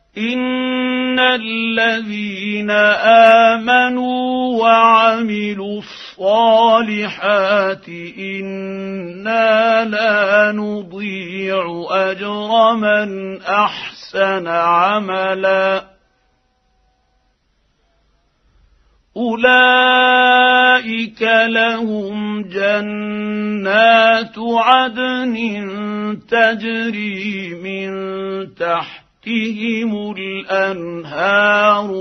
إن الذين آمنوا وعملوا الصالحات إنا لا نضيع أجر من أحسن عملا أولئك لهم جنات عدن تجري من تحتهم الأنهار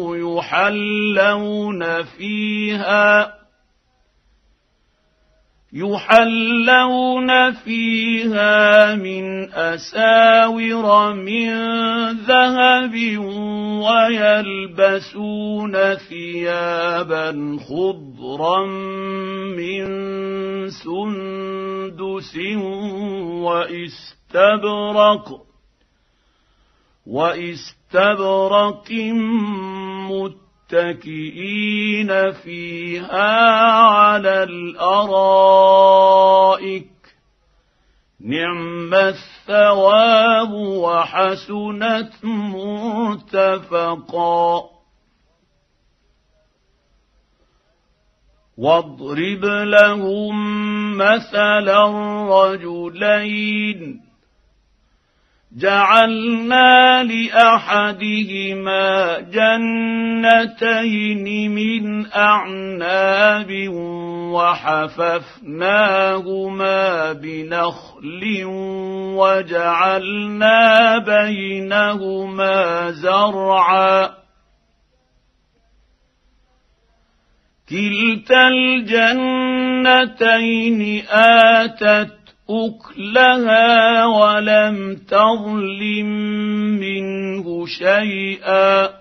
يحلون فيها من أساور من ذهب ويلبسون ثيابا خضرا من سندس واستبرق متكئين فيها على الأرائك نعم الثواب وحسنت مرتفقا واضرب لهم مثلا رجلين جعلنا لأحدهما جنتين من أعناب وحففناهما بنخل وجعلنا بينهما زرعا كلتا الجنتين آتت أكلها ولم تظلم منه شيئا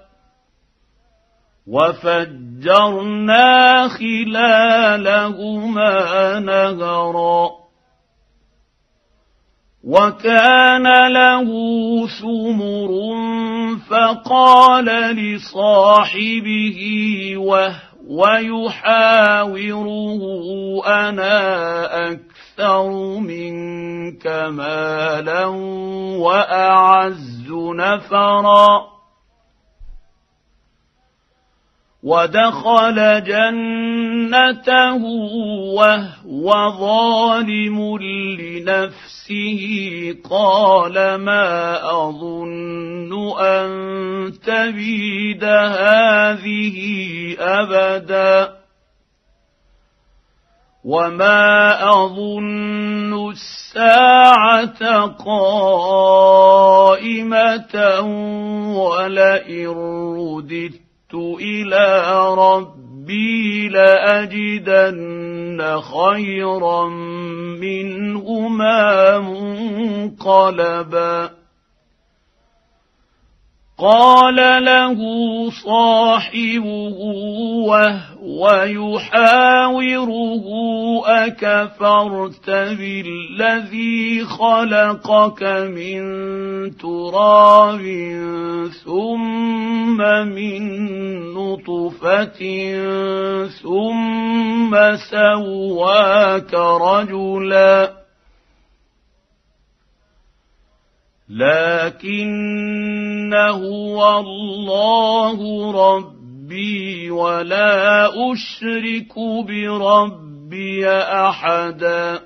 وفجرنا خلالهما نهرا وكان له ثمر فقال لصاحبه وهو يحاوره أنا أكثر منك مالا وأعز نفرا ودخل جنته وهو ظالم لنفسه قال ما أظن أن تبيد هذه أبدا وما أظن الساعة قائمة ولئن رددت إلى ربي لأجدن خيرا منهما منقلبا قال له صاحبه وهو يحاوره أكفرت بالذي خلقك من تراب ثم من نطفة ثم سواك رجلا لكن هو الله ربي ولا أشرك بربي أحدا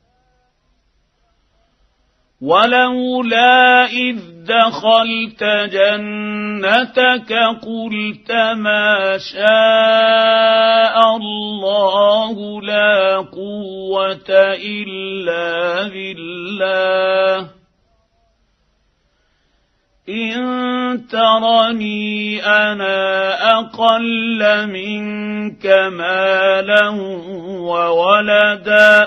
ولولا إذ دخلت جنتك قلت ما شاء الله لا قوة إلا بالله إن ترني أنا أقل منك مالا وولدا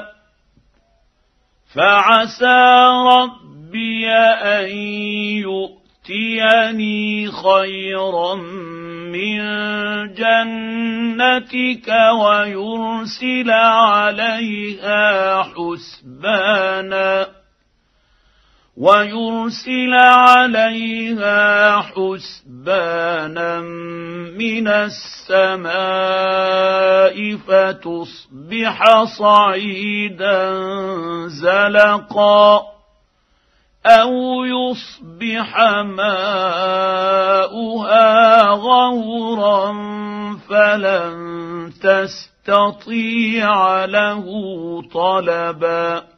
فعسى ربي أن يؤتيني خيرا من جنتك ويرسل عليها حسبانا من السماء فتصبح صعيدا زلقا أو يصبح ماؤها ترهبها غورا فلن تستطيع له طلبا